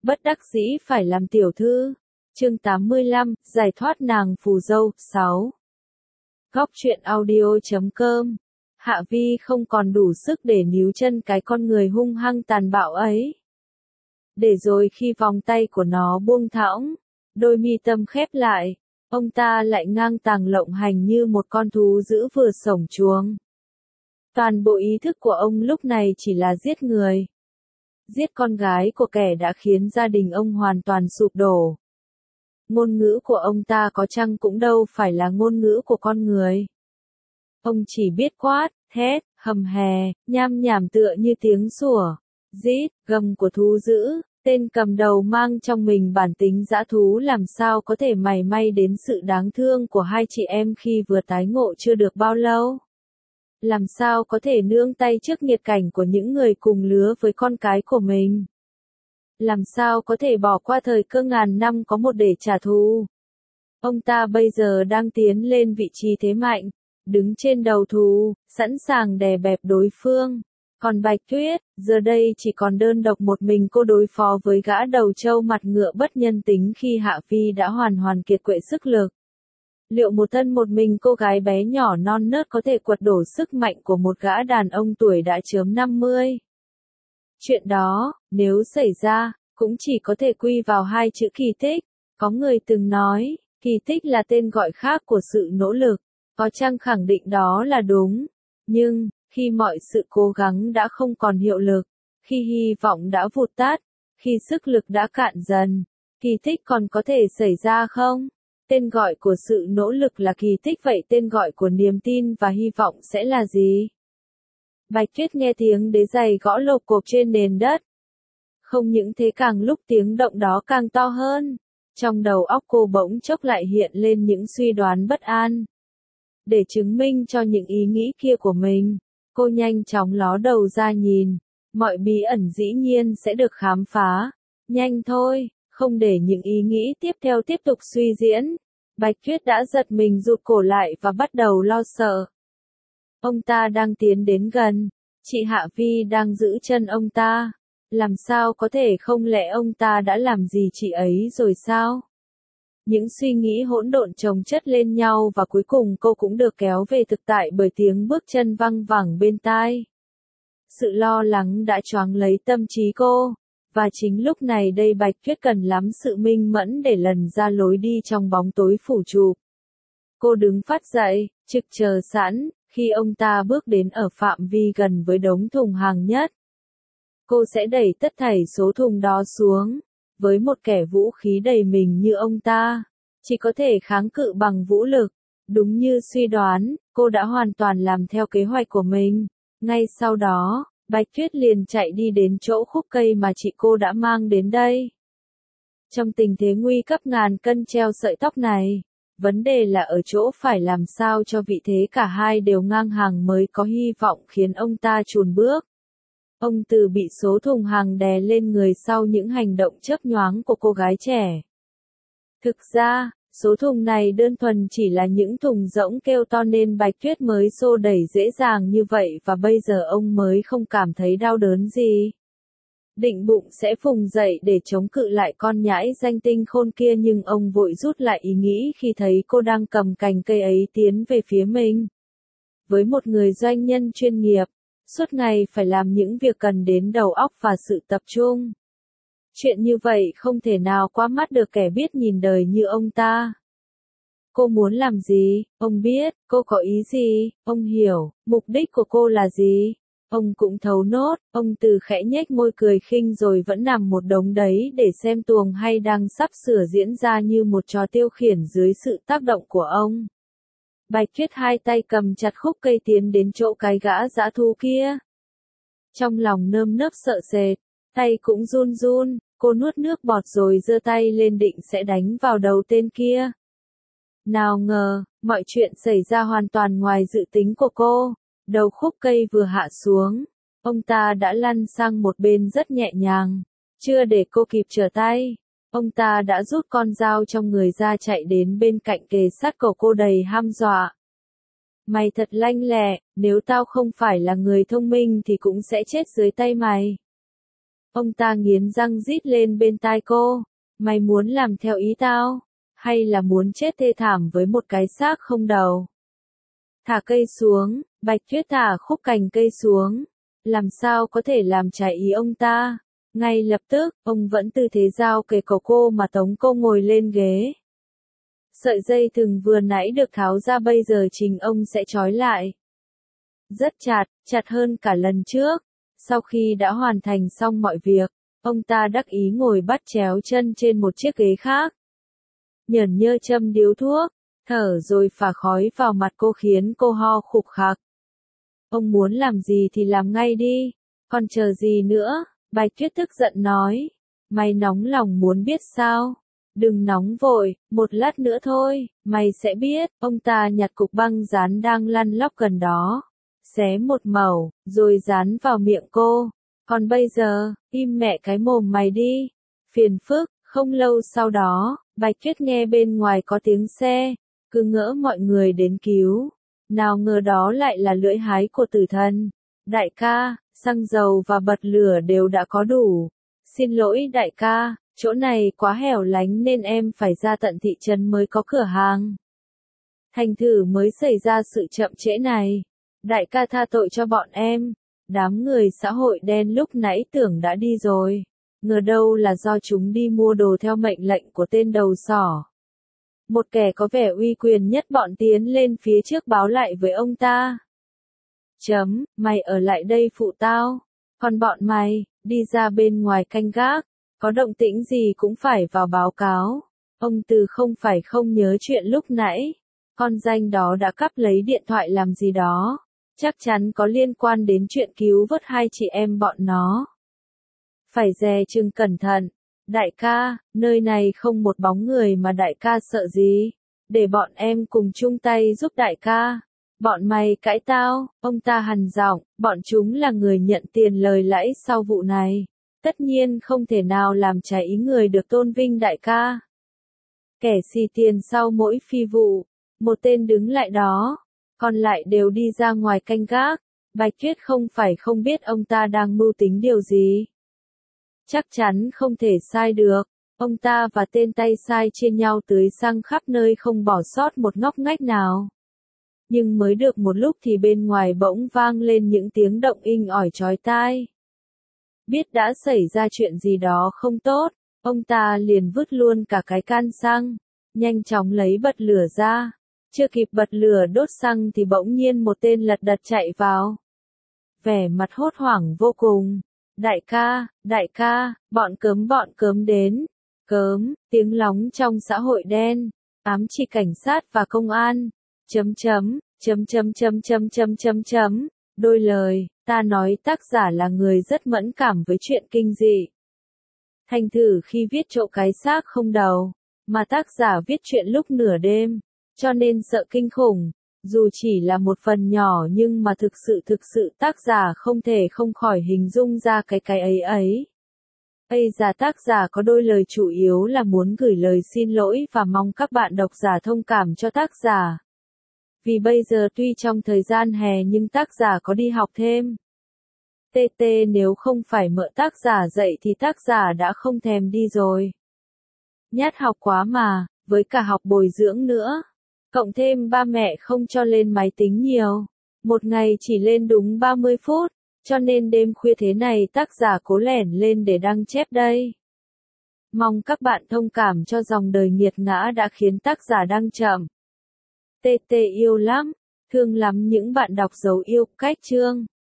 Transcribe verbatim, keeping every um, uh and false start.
bất đắc dĩ phải làm tiểu thư. Chương tám mươi lăm, giải thoát nàng phù dâu, sáu. Góc truyện audio chấm com. Hạ Vi không còn đủ sức để níu chân cái con người hung hăng tàn bạo ấy. Để rồi khi vòng tay của nó buông thõng, đôi mi tâm khép lại, ông ta lại ngang tàng lộng hành như một con thú dữ vừa sổng chuồng. Toàn bộ ý thức của ông lúc này chỉ là giết người. Giết con gái của kẻ đã khiến gia đình ông hoàn toàn sụp đổ. Ngôn ngữ của ông ta có chăng cũng đâu phải là ngôn ngữ của con người. Ông chỉ biết quát, thét, hầm hè, nham nhảm tựa như tiếng sủa, rít, gầm của thú dữ. Tên cầm đầu mang trong mình bản tính dã thú làm sao có thể mảy may đến sự đáng thương của hai chị em khi vừa tái ngộ chưa được bao lâu. Làm sao có thể nương tay trước nghiệt cảnh của những người cùng lứa với con cái của mình. Làm sao có thể bỏ qua thời cơ ngàn năm có một để trả thù. Ông ta bây giờ đang tiến lên vị trí thế mạnh, đứng trên đầu thù, sẵn sàng đè bẹp đối phương. Còn Bạch Tuyết, giờ đây chỉ còn đơn độc một mình cô đối phó với gã đầu trâu mặt ngựa bất nhân tính khi Hạ Vi đã hoàn hoàn kiệt quệ sức lực. Liệu một thân một mình cô gái bé nhỏ non nớt có thể quật đổ sức mạnh của một gã đàn ông tuổi đã chớm năm mươi? Chuyện đó, nếu xảy ra, cũng chỉ có thể quy vào hai chữ kỳ tích. Có người từng nói, kỳ tích là tên gọi khác của sự nỗ lực. Có chăng khẳng định đó là đúng? Nhưng, khi mọi sự cố gắng đã không còn hiệu lực, khi hy vọng đã vụt tắt, khi sức lực đã cạn dần, kỳ tích còn có thể xảy ra không? Tên gọi của sự nỗ lực là kỳ tích, vậy tên gọi của niềm tin và hy vọng sẽ là gì? Bạch Tuyết nghe tiếng đế giày gõ lộp cộp trên nền đất. Không những thế, càng lúc tiếng động đó càng to hơn. Trong đầu óc cô bỗng chốc lại hiện lên những suy đoán bất an. Để chứng minh cho những ý nghĩ kia của mình, cô nhanh chóng ló đầu ra nhìn. Mọi bí ẩn dĩ nhiên sẽ được khám phá. Nhanh thôi, không để những ý nghĩ tiếp theo tiếp tục suy diễn. Bạch Tuyết đã giật mình rụt cổ lại và bắt đầu lo sợ. Ông ta đang tiến đến gần. Chị Hạ Vi đang giữ chân ông ta. Làm sao có thể, không lẽ ông ta đã làm gì chị ấy rồi sao? Những suy nghĩ hỗn độn chồng chất lên nhau và cuối cùng cô cũng được kéo về thực tại bởi tiếng bước chân văng vẳng bên tai. Sự lo lắng đã choáng lấy tâm trí cô, và chính lúc này đây Bạch Tuyết cần lắm sự minh mẫn để lần ra lối đi trong bóng tối phủ chụp. Cô đứng phát dậy, trực chờ sẵn, khi ông ta bước đến ở phạm vi gần với đống thùng hàng nhất. Cô sẽ đẩy tất thảy số thùng đó xuống. Với một kẻ vũ khí đầy mình như ông ta, chỉ có thể kháng cự bằng vũ lực. Đúng như suy đoán, cô đã hoàn toàn làm theo kế hoạch của mình. Ngay sau đó, Bạch Tuyết liền chạy đi đến chỗ khúc cây mà chị cô đã mang đến đây. Trong tình thế nguy cấp ngàn cân treo sợi tóc này, vấn đề là ở chỗ phải làm sao cho vị thế cả hai đều ngang hàng mới có hy vọng khiến ông ta chùn bước. Ông Từ bị số thùng hàng đè lên người sau những hành động chớp nhoáng của cô gái trẻ. Thực ra, số thùng này đơn thuần chỉ là những thùng rỗng kêu to nên Bạch Tuyết mới xô đẩy dễ dàng như vậy và bây giờ ông mới không cảm thấy đau đớn gì. Định bụng sẽ phùng dậy để chống cự lại con nhãi danh tinh khôn kia, nhưng ông vội rút lại ý nghĩ khi thấy cô đang cầm cành cây ấy tiến về phía mình. Với một người doanh nhân chuyên nghiệp, suốt ngày phải làm những việc cần đến đầu óc và sự tập trung. Chuyện như vậy không thể nào qua mắt được kẻ biết nhìn đời như ông ta. Cô muốn làm gì? Ông biết. Cô có ý gì? Ông hiểu. Mục đích của cô là gì? Ông cũng thấu nốt. Ông Từ khẽ nhếch môi cười khinh rồi vẫn nằm một đống đấy để xem tuồng hay đang sắp sửa diễn ra như một trò tiêu khiển dưới sự tác động của ông. Bạch Tuyết hai tay cầm chặt khúc cây tiến đến chỗ cái gã dã thú kia. Trong lòng nơm nớp sợ sệt, tay cũng run run, cô nuốt nước bọt rồi giơ tay lên định sẽ đánh vào đầu tên kia. Nào ngờ, mọi chuyện xảy ra hoàn toàn ngoài dự tính của cô. Đầu khúc cây vừa hạ xuống, ông ta đã lăn sang một bên rất nhẹ nhàng. Chưa để cô kịp trở tay, ông ta đã rút con dao trong người ra chạy đến bên cạnh kề sát cổ cô đầy hăm dọa. Mày thật lanh lẹ, nếu tao không phải là người thông minh thì cũng sẽ chết dưới tay mày. Ông ta nghiến răng rít lên bên tai cô. Mày muốn làm theo ý tao? Hay là muốn chết thê thảm với một cái xác không đầu? Thả cây xuống, Bạch Tuyết thả khúc cành cây xuống. Làm sao có thể làm trái ý ông ta? Ngay lập tức, ông vẫn tư thế dao kề cổ cô mà tống cô ngồi lên ghế. Sợi dây thừng vừa nãy được tháo ra bây giờ chính ông sẽ trói lại. Rất chặt, chặt hơn cả lần trước. Sau khi đã hoàn thành xong mọi việc, ông ta đắc ý ngồi bắt chéo chân trên một chiếc ghế khác. Nhởn nhơ châm điếu thuốc, thở rồi phả khói vào mặt cô khiến cô ho khục khặc. Ông muốn làm gì thì làm ngay đi, còn chờ gì nữa? Bạch Tuyết tức giận nói. Mày nóng lòng muốn biết sao? Đừng nóng vội, một lát nữa thôi, mày sẽ biết. Ông ta nhặt cục băng dán đang lăn lóc gần đó, xé một mẩu, rồi dán vào miệng cô. Còn bây giờ, im mẹ cái mồm mày đi. Phiền phức. Không lâu sau đó, Bạch Tuyết nghe bên ngoài có tiếng xe, cứ ngỡ mọi người đến cứu. Nào ngờ đó lại là lưỡi hái của tử thần. Đại ca, xăng dầu và bật lửa đều đã có đủ. Xin lỗi đại ca, chỗ này quá hẻo lánh nên em phải ra tận thị trấn mới có cửa hàng. Thành thử mới xảy ra sự chậm trễ này. Đại ca tha tội cho bọn em. Đám người xã hội đen lúc nãy tưởng đã đi rồi. Ngờ đâu là do chúng đi mua đồ theo mệnh lệnh của tên đầu sỏ. Một kẻ có vẻ uy quyền nhất bọn tiến lên phía trước báo lại với ông ta. Chấm, mày ở lại đây phụ tao. Còn bọn mày, đi ra bên ngoài canh gác. Có động tĩnh gì cũng phải vào báo cáo. Ông Từ không phải không nhớ chuyện lúc nãy. Con danh đó đã cắp lấy điện thoại làm gì đó. Chắc chắn có liên quan đến chuyện cứu vớt hai chị em bọn nó. Phải dè chừng cẩn thận. Đại ca, nơi này không một bóng người mà đại ca sợ gì. Để bọn em cùng chung tay giúp đại ca. Bọn mày cãi tao, ông ta hằn giọng, bọn chúng là người nhận tiền lời lãi sau vụ này. Tất nhiên không thể nào làm trái ý người được tôn vinh đại ca. Kẻ xì tiền sau mỗi phi vụ, một tên đứng lại đó, còn lại đều đi ra ngoài canh gác. Bạch Tuyết không phải không biết ông ta đang mưu tính điều gì. Chắc chắn không thể sai được, ông ta và tên tay sai chia nhau tưới xăng khắp nơi không bỏ sót một ngóc ngách nào. Nhưng mới được một lúc thì bên ngoài bỗng vang lên những tiếng động inh ỏi chói tai. Biết đã xảy ra chuyện gì đó không tốt, ông ta liền vứt luôn cả cái can xăng, nhanh chóng lấy bật lửa ra. Chưa kịp bật lửa đốt xăng thì bỗng nhiên một tên lật đật chạy vào. Vẻ mặt hốt hoảng vô cùng. Đại ca, đại ca, bọn cớm bọn cớm đến. Cớm, tiếng lóng trong xã hội đen, ám chỉ cảnh sát và công an. Chấm chấm, chấm chấm chấm chấm chấm chấm chấm. Đôi lời, ta nói tác giả là người rất mẫn cảm với chuyện kinh dị. Thành thử khi viết chỗ cái xác không đầu, mà tác giả viết chuyện lúc nửa đêm, cho nên sợ kinh khủng. Dù chỉ là một phần nhỏ nhưng mà thực sự thực sự tác giả không thể không khỏi hình dung ra cái cái ấy ấy. Ây da, tác giả có đôi lời chủ yếu là muốn gửi lời xin lỗi và mong các bạn độc giả thông cảm cho tác giả. Vì bây giờ tuy trong thời gian hè nhưng tác giả có đi học thêm. tê tê nếu không phải mợ tác giả dạy thì tác giả đã không thèm đi rồi. Nhát học quá mà, với cả học bồi dưỡng nữa. Cộng thêm ba mẹ không cho lên máy tính nhiều. Một ngày chỉ lên đúng ba mươi phút, cho nên đêm khuya thế này tác giả cố lẻn lên để đăng chép đây. Mong các bạn thông cảm cho dòng đời nghiệt ngã đã khiến tác giả đăng chậm. tê tê yêu lắm, thương lắm những bạn đọc dấu yêu cách chương.